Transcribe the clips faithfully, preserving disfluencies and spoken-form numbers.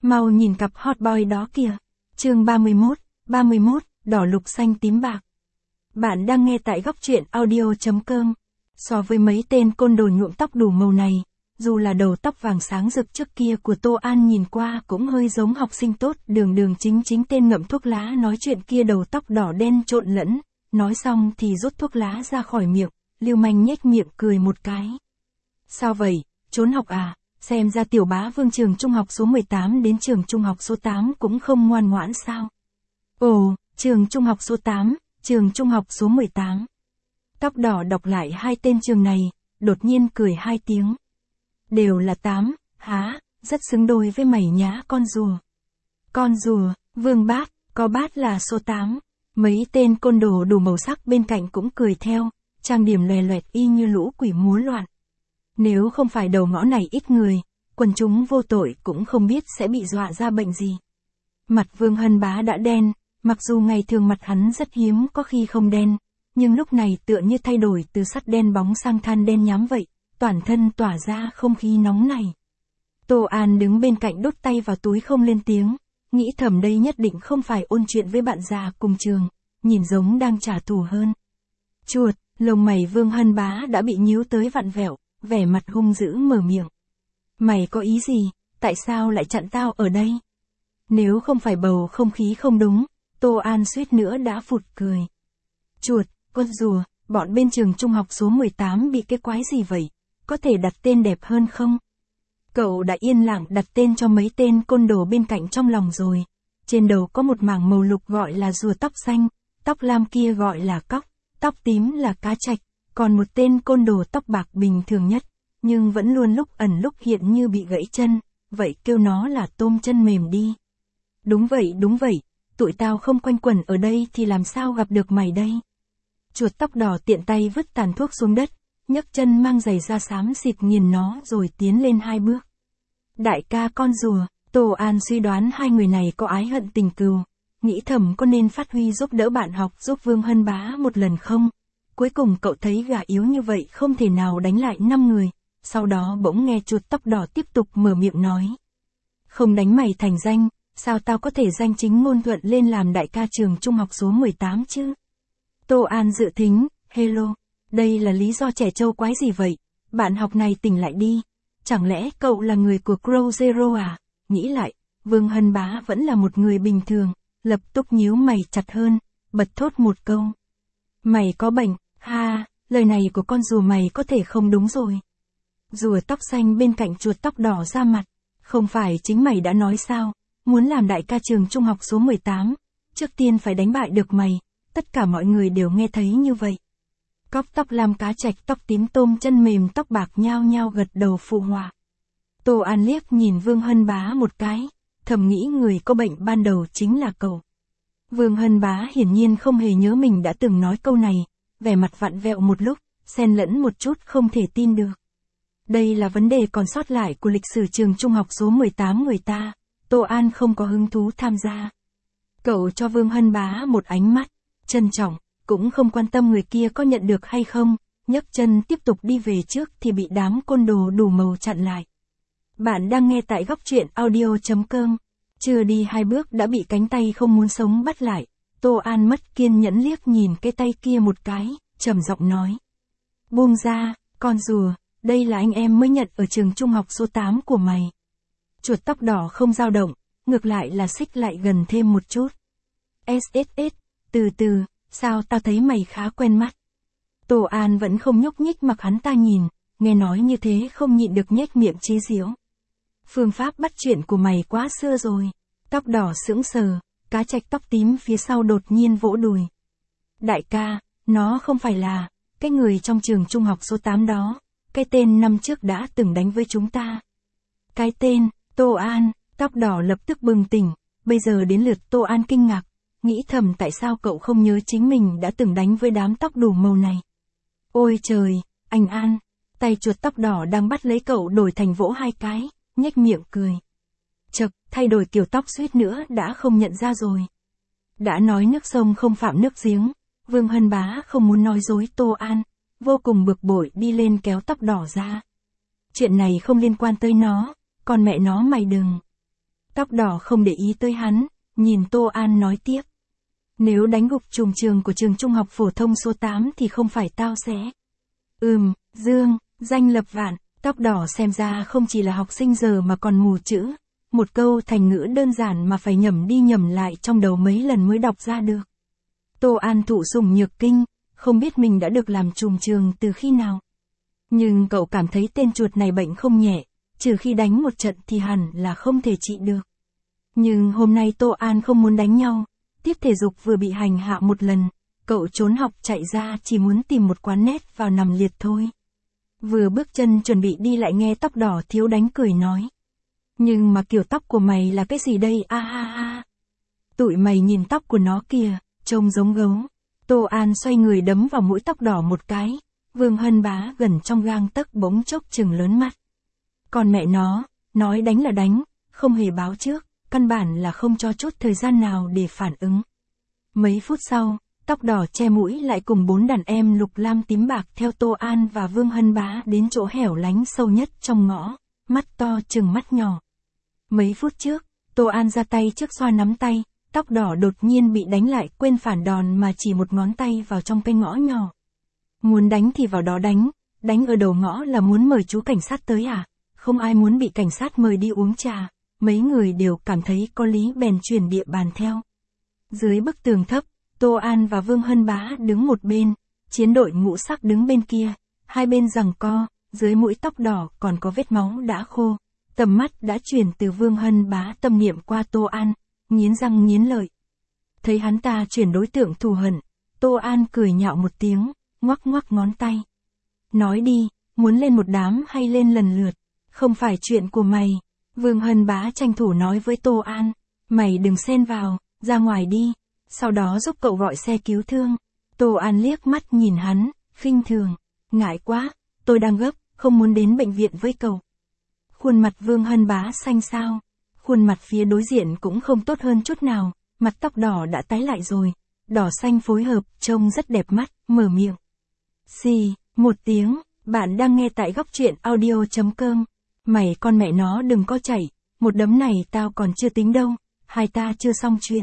Mau nhìn cặp hot boy đó kìa. Chương ba mươi mốt, ba mươi mốt, đỏ lục xanh tím bạc. Bạn đang nghe tại góc truyện audio chấm com. So với mấy tên côn đồ nhuộm tóc đủ màu này, dù là đầu tóc vàng sáng rực trước kia của Tô An nhìn qua cũng hơi giống học sinh tốt, đường đường chính chính tên ngậm thuốc lá nói chuyện kia đầu tóc đỏ đen trộn lẫn, nói xong thì rút thuốc lá ra khỏi miệng, lưu manh nhếch miệng cười một cái. Sao vậy, trốn học à? Xem ra tiểu bá vương trường trung học số mười tám đến trường trung học số tám cũng không ngoan ngoãn sao? Ồ, trường trung học số tám, trường trung học số mười tám. Tóc đỏ đọc lại hai tên trường này, đột nhiên cười hai tiếng. Đều là tám, há, rất xứng đôi với mày nhá con rùa. Con rùa, vương bát, có bát là số tám. Mấy tên côn đồ đủ màu sắc bên cạnh cũng cười theo, trang điểm lòe loẹt y như lũ quỷ múa loạn. Nếu không phải đầu ngõ này ít người, quần chúng vô tội cũng không biết sẽ bị dọa ra bệnh gì. Mặt Vương Hân Bá đã đen, mặc dù ngày thường mặt hắn rất hiếm có khi không đen, nhưng lúc này tựa như thay đổi từ sắt đen bóng sang than đen nhám vậy, toàn thân tỏa ra không khí nóng này. Tô An đứng bên cạnh đút tay vào túi không lên tiếng, nghĩ thầm đây nhất định không phải ôn chuyện với bạn già cùng trường, nhìn giống đang trả thù hơn. Chuột, lông mày Vương Hân Bá đã bị nhíu tới vặn vẹo, vẻ mặt hung dữ mở miệng. Mày có ý gì, tại sao lại chặn tao ở đây? Nếu không phải bầu không khí không đúng, Tô An suýt nữa đã phụt cười. Chuột, con rùa, bọn bên trường trung học số mười tám bị cái quái gì vậy, có thể đặt tên đẹp hơn không? Cậu đã yên lặng đặt tên cho mấy tên côn đồ bên cạnh trong lòng rồi. Trên đầu có một mảng màu lục gọi là rùa tóc xanh, tóc lam kia gọi là cóc, tóc tím là cá trạch, còn một tên côn đồ tóc bạc bình thường nhất, nhưng vẫn luôn lúc ẩn lúc hiện như bị gãy chân, vậy kêu nó là tôm chân mềm đi. Đúng vậy đúng vậy, tụi tao không quanh quẩn ở đây thì làm sao gặp được mày đây? Chuột tóc đỏ tiện tay vứt tàn thuốc xuống đất, nhấc chân mang giày da xám xịt nghiền nó rồi tiến lên hai bước. Đại ca con rùa, Tô An suy đoán hai người này có ái hận tình cừu, nghĩ thầm có nên phát huy giúp đỡ bạn học giúp Vương Hân Bá một lần không? Cuối cùng cậu thấy gà yếu như vậy không thể nào đánh lại năm người, sau đó bỗng nghe chuột tóc đỏ tiếp tục mở miệng nói. Không đánh mày thành danh, sao tao có thể danh chính ngôn thuận lên làm đại ca trường trung học số mười tám chứ? Tô An dự thính, hello, đây là lý do trẻ trâu quái gì vậy? Bạn học này tỉnh lại đi, chẳng lẽ cậu là người của Crow Zero à? Nghĩ lại, Vương Hân Bá vẫn là một người bình thường, lập tức nhíu mày chặt hơn, bật thốt một câu. Mày có bệnh, ha, lời này của con rùa mày có thể không đúng rồi. Rùa tóc xanh bên cạnh chuột tóc đỏ ra mặt, không phải chính mày đã nói sao, muốn làm đại ca trường trung học số mười tám, trước tiên phải đánh bại được mày, tất cả mọi người đều nghe thấy như vậy. Cóc tóc lam cá trạch tóc tím tôm chân mềm tóc bạc nhao nhao gật đầu phụ họa. Tô An liếc nhìn Vương Hân Bá một cái, thầm nghĩ người có bệnh ban đầu chính là cậu. Vương Hân Bá hiển nhiên không hề nhớ mình đã từng nói câu này, vẻ mặt vặn vẹo một lúc, xen lẫn một chút không thể tin được. Đây là vấn đề còn sót lại của lịch sử trường trung học số mười tám người ta, Tô An không có hứng thú tham gia. Cậu cho Vương Hân Bá một ánh mắt, trân trọng, cũng không quan tâm người kia có nhận được hay không, nhấc chân tiếp tục đi về trước thì bị đám côn đồ đủ màu chặn lại. Bạn đang nghe tại góc truyện audio chấm com. Chưa đi hai bước đã bị cánh tay không muốn sống bắt lại. Tô An mất kiên nhẫn liếc nhìn cái tay kia một cái, trầm giọng nói. Buông ra, con rùa, đây là anh em mới nhận ở trường trung học số tám của mày. Chuột tóc đỏ không dao động, ngược lại là xích lại gần thêm một chút. ét ét ét, từ từ, sao tao thấy mày khá quen mắt. Tô An vẫn không nhúc nhích mặc hắn ta nhìn, nghe nói như thế không nhịn được nhếch miệng chí giễu. Phương pháp bắt chuyện của mày quá xưa rồi. Tóc đỏ sững sờ, cá trạch tóc tím phía sau đột nhiên vỗ đùi. Đại ca, nó không phải là, cái người trong trường trung học số tám đó, cái tên năm trước đã từng đánh với chúng ta. Cái tên, Tô An, tóc đỏ lập tức bừng tỉnh, bây giờ đến lượt Tô An kinh ngạc, nghĩ thầm tại sao cậu không nhớ chính mình đã từng đánh với đám tóc đủ màu này. Ôi trời, anh An, tay chuột tóc đỏ đang bắt lấy cậu đổi thành vỗ hai cái, nhếch miệng cười. Chật, thay đổi kiểu tóc suýt nữa đã không nhận ra rồi. Đã nói nước sông không phạm nước giếng, Vương Hân Bá không muốn nói dối Tô An, vô cùng bực bội đi lên kéo tóc đỏ ra. Chuyện này không liên quan tới nó, còn mẹ nó mày đừng. Tóc đỏ không để ý tới hắn, nhìn Tô An nói tiếp. Nếu đánh gục trùm trường của trường trung học phổ thông số tám thì không phải tao sẽ. Ừm, Dương, danh lập vạn, tóc đỏ xem ra không chỉ là học sinh giờ mà còn mù chữ. Một câu thành ngữ đơn giản mà phải nhẩm đi nhẩm lại trong đầu mấy lần mới đọc ra được. Tô An thụ sủng nhược kinh, không biết mình đã được làm trùm trường từ khi nào. Nhưng cậu cảm thấy tên chuột này bệnh không nhẹ, trừ khi đánh một trận thì hẳn là không thể trị được. Nhưng hôm nay Tô An không muốn đánh nhau, tiết thể dục vừa bị hành hạ một lần, cậu trốn học chạy ra chỉ muốn tìm một quán nét vào nằm liệt thôi. Vừa bước chân chuẩn bị đi lại nghe tóc đỏ thiếu đánh cười nói. Nhưng mà kiểu tóc của mày là cái gì đây a ha ha. Tụi mày nhìn tóc của nó kìa, trông giống gấu. Tô An xoay người đấm vào mũi tóc đỏ một cái, Vương Hân Bá gần trong gang tấc bỗng chốc trừng lớn mắt. Còn mẹ nó, nói đánh là đánh, không hề báo trước, căn bản là không cho chút thời gian nào để phản ứng. Mấy phút sau, tóc đỏ che mũi lại cùng bốn đàn em lục lam tím bạc theo Tô An và Vương Hân Bá đến chỗ hẻo lánh sâu nhất trong ngõ, mắt to trừng mắt nhỏ. Mấy phút trước, Tô An ra tay trước xoa nắm tay, tóc đỏ đột nhiên bị đánh lại quên phản đòn mà chỉ một ngón tay vào trong cái ngõ nhỏ. Muốn đánh thì vào đó đánh, đánh ở đầu ngõ là muốn mời chú cảnh sát tới à? Không ai muốn bị cảnh sát mời đi uống trà, mấy người đều cảm thấy có lý bèn chuyển địa bàn theo. Dưới bức tường thấp, Tô An và Vương Hân Bá đứng một bên, chiến đội ngũ sắc đứng bên kia, hai bên giằng co, dưới mũi tóc đỏ còn có vết máu đã khô. Tầm mắt đã chuyển từ Vương Hân Bá tâm niệm qua Tô An, nghiến răng nghiến lợi. Thấy hắn ta chuyển đối tượng thù hận, Tô An cười nhạo một tiếng, ngoắc ngoắc ngón tay. Nói đi, muốn lên một đám hay lên lần lượt, không phải chuyện của mày. Vương Hân Bá tranh thủ nói với Tô An, mày đừng xen vào, ra ngoài đi, sau đó giúp cậu gọi xe cứu thương. Tô An liếc mắt nhìn hắn, khinh thường, ngại quá, tôi đang gấp, không muốn đến bệnh viện với cậu. Khuôn mặt Vương Hân Bá xanh xao, khuôn mặt phía đối diện cũng không tốt hơn chút nào, mặt tóc đỏ đã tái lại rồi, đỏ xanh phối hợp, trông rất đẹp mắt, mở miệng. Xì, một tiếng, bạn đang nghe tại góc truyện audio chấm com. Mày con mẹ nó đừng có chạy, một đấm này tao còn chưa tính đâu, hai ta chưa xong chuyện.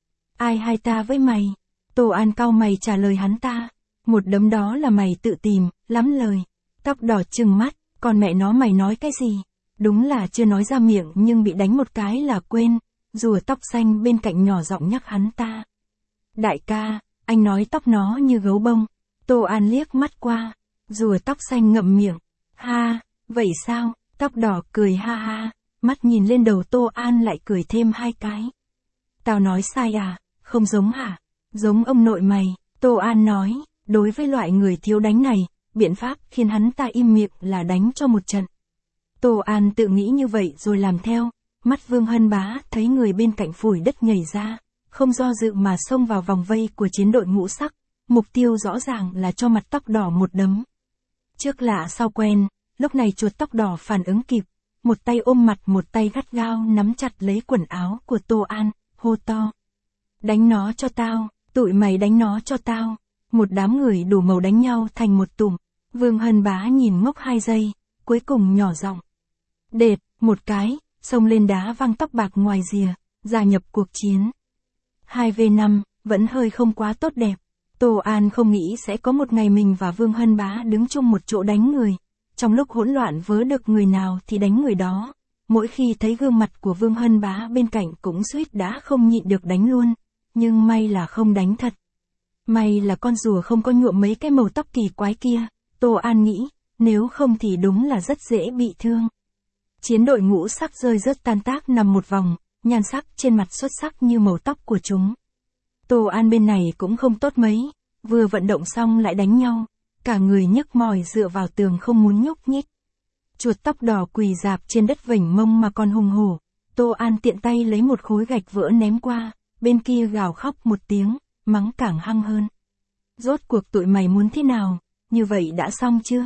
Ai hai ta với mày? Tô An cau mày trả lời hắn ta, một đấm đó là mày tự tìm, lắm lời. Tóc đỏ trừng mắt, con mẹ nó mày nói cái gì? Đúng là chưa nói ra miệng nhưng bị đánh một cái là quên, rùa tóc xanh bên cạnh nhỏ giọng nhắc hắn ta. Đại ca, anh nói tóc nó như gấu bông. Tô An liếc mắt qua, rùa tóc xanh ngậm miệng. Ha, vậy sao? Tóc đỏ cười ha ha, mắt nhìn lên đầu Tô An lại cười thêm hai cái. Tao nói sai à, không giống hả? Giống ông nội mày, Tô An nói, đối với loại người thiếu đánh này, biện pháp khiến hắn ta im miệng là đánh cho một trận. Tô An tự nghĩ như vậy rồi làm theo, mắt Vương Hân Bá thấy người bên cạnh phủi đất nhảy ra, không do dự mà xông vào vòng vây của chiến đội ngũ sắc, mục tiêu rõ ràng là cho mặt tóc đỏ một đấm. Trước lạ sau quen, lúc này chuột tóc đỏ phản ứng kịp, một tay ôm mặt một tay gắt gao nắm chặt lấy quần áo của Tô An, hô to. Đánh nó cho tao, tụi mày đánh nó cho tao. Một đám người đủ màu đánh nhau thành một tụm, Vương Hân Bá nhìn ngốc hai giây, cuối cùng nhỏ giọng. Đệt, một cái, xông lên đá văng tóc bạc ngoài rìa, gia nhập cuộc chiến. hai vs năm, vẫn hơi không quá tốt đẹp. Tô An không nghĩ sẽ có một ngày mình và Vương Hân Bá đứng chung một chỗ đánh người. Trong lúc hỗn loạn vớ được người nào thì đánh người đó. Mỗi khi thấy gương mặt của Vương Hân Bá bên cạnh cũng suýt đã không nhịn được đánh luôn. Nhưng may là không đánh thật. May là con rùa không có nhuộm mấy cái màu tóc kỳ quái kia. Tô An nghĩ, nếu không thì đúng là rất dễ bị thương. Chiến đội ngũ sắc rơi rớt tan tác nằm một vòng, nhan sắc trên mặt xuất sắc như màu tóc của chúng. Tô An bên này cũng không tốt mấy, vừa vận động xong lại đánh nhau, cả người nhức mỏi dựa vào tường không muốn nhúc nhích. Chuột tóc đỏ quỳ rạp trên đất vểnh mông mà còn hùng hổ, Tô An tiện tay lấy một khối gạch vỡ ném qua, bên kia gào khóc một tiếng, mắng càng hăng hơn. Rốt cuộc tụi mày muốn thế nào, như vậy đã xong chưa?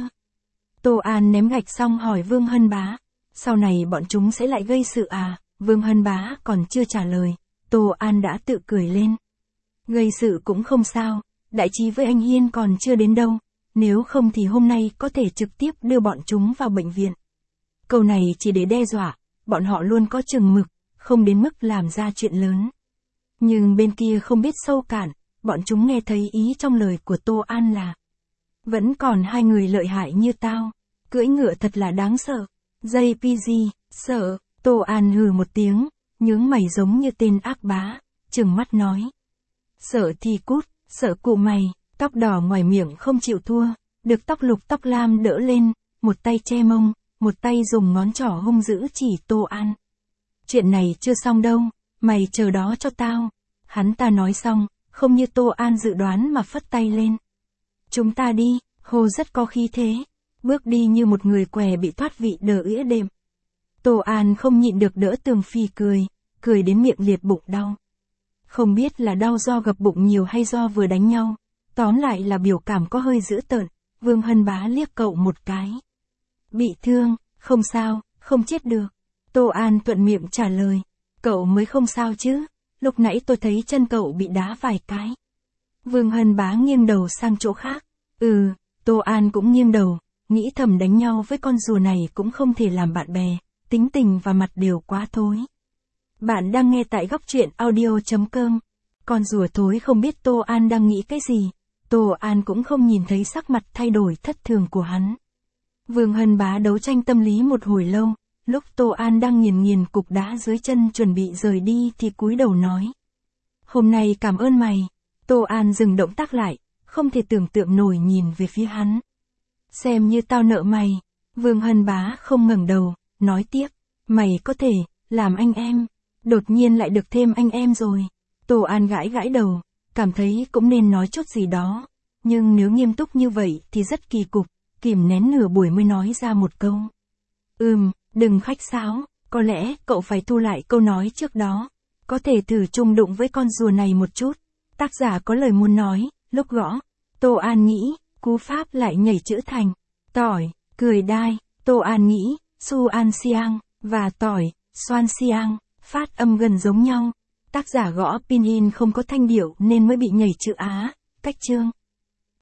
Tô An ném gạch xong hỏi Vương Hân Bá, sau này bọn chúng sẽ lại gây sự à? Vương Hân Bá còn chưa trả lời, Tô An đã tự cười lên. Gây sự cũng không sao, đại trí với anh Hiên còn chưa đến đâu, nếu không thì hôm nay có thể trực tiếp đưa bọn chúng vào bệnh viện. Câu này chỉ để đe dọa, bọn họ luôn có chừng mực, không đến mức làm ra chuyện lớn. Nhưng bên kia không biết sâu cạn, bọn chúng nghe thấy ý trong lời của Tô An là: vẫn còn hai người lợi hại như tao, cưỡi ngựa thật là đáng sợ. gi pê giê, sợ, Tô An hừ một tiếng, nhướng mày giống như tên ác bá, trừng mắt nói: sợ thì cút, sợ cụ mày. Tóc đỏ ngoài miệng không chịu thua, được tóc lục tóc lam đỡ lên, một tay che mông, một tay dùng ngón trỏ hung dữ chỉ Tô An. Chuyện này chưa xong đâu, mày chờ đó cho tao. Hắn ta nói xong, không như Tô An dự đoán mà phất tay lên. Chúng ta đi, hô rất có khí thế, bước đi như một người què bị thoát vị đờ ỉa đệm. Tô An không nhịn được đỡ Tường Phi cười, cười đến miệng liệt bụng đau. Không biết là đau do gập bụng nhiều hay do vừa đánh nhau, tóm lại là biểu cảm có hơi dữ tợn. Vương Hân Bá liếc cậu một cái. Bị thương, không sao, không chết được. Tô An thuận miệng trả lời. Cậu mới không sao chứ, lúc nãy tôi thấy chân cậu bị đá vài cái. Vương Hân Bá nghiêng đầu sang chỗ khác. Ừ, Tô An cũng nghiêng đầu, nghĩ thầm đánh nhau với con rùa này cũng không thể làm bạn bè, tính tình và mặt đều quá thối. Bạn đang nghe tại góc truyện audio chấm com. Con rùa thối không biết Tô An đang nghĩ cái gì. Tô An cũng không nhìn thấy sắc mặt thay đổi thất thường của hắn. Vương Hân Bá đấu tranh tâm lý một hồi lâu, lúc Tô An đang nghiền nghiền cục đá dưới chân chuẩn bị rời đi thì cúi đầu nói: hôm nay cảm ơn mày. Tô An dừng động tác lại, không thể tưởng tượng nổi nhìn về phía hắn. Xem như tao nợ mày. Vương Hân Bá không ngẩng đầu, nói tiếp: mày có thể làm anh em, đột nhiên lại được thêm anh em rồi. Tô An gãi gãi đầu, cảm thấy cũng nên nói chút gì đó, nhưng nếu nghiêm túc như vậy thì rất kỳ cục, kìm nén nửa buổi mới nói ra một câu. Ừm, đừng khách sáo, có lẽ cậu phải thu lại câu nói trước đó, có thể thử chung đụng với con rùa này một chút. Tác giả có lời muốn nói, lúc gõ. Tô An nghĩ, cú pháp lại nhảy chữ thành tỏi, cười đai. Tô An nghĩ, su an siang và tỏi, xoan siang, phát âm gần giống nhau. Tác giả gõ pinyin không có thanh điệu nên mới bị nhảy chữ Á. Cách chương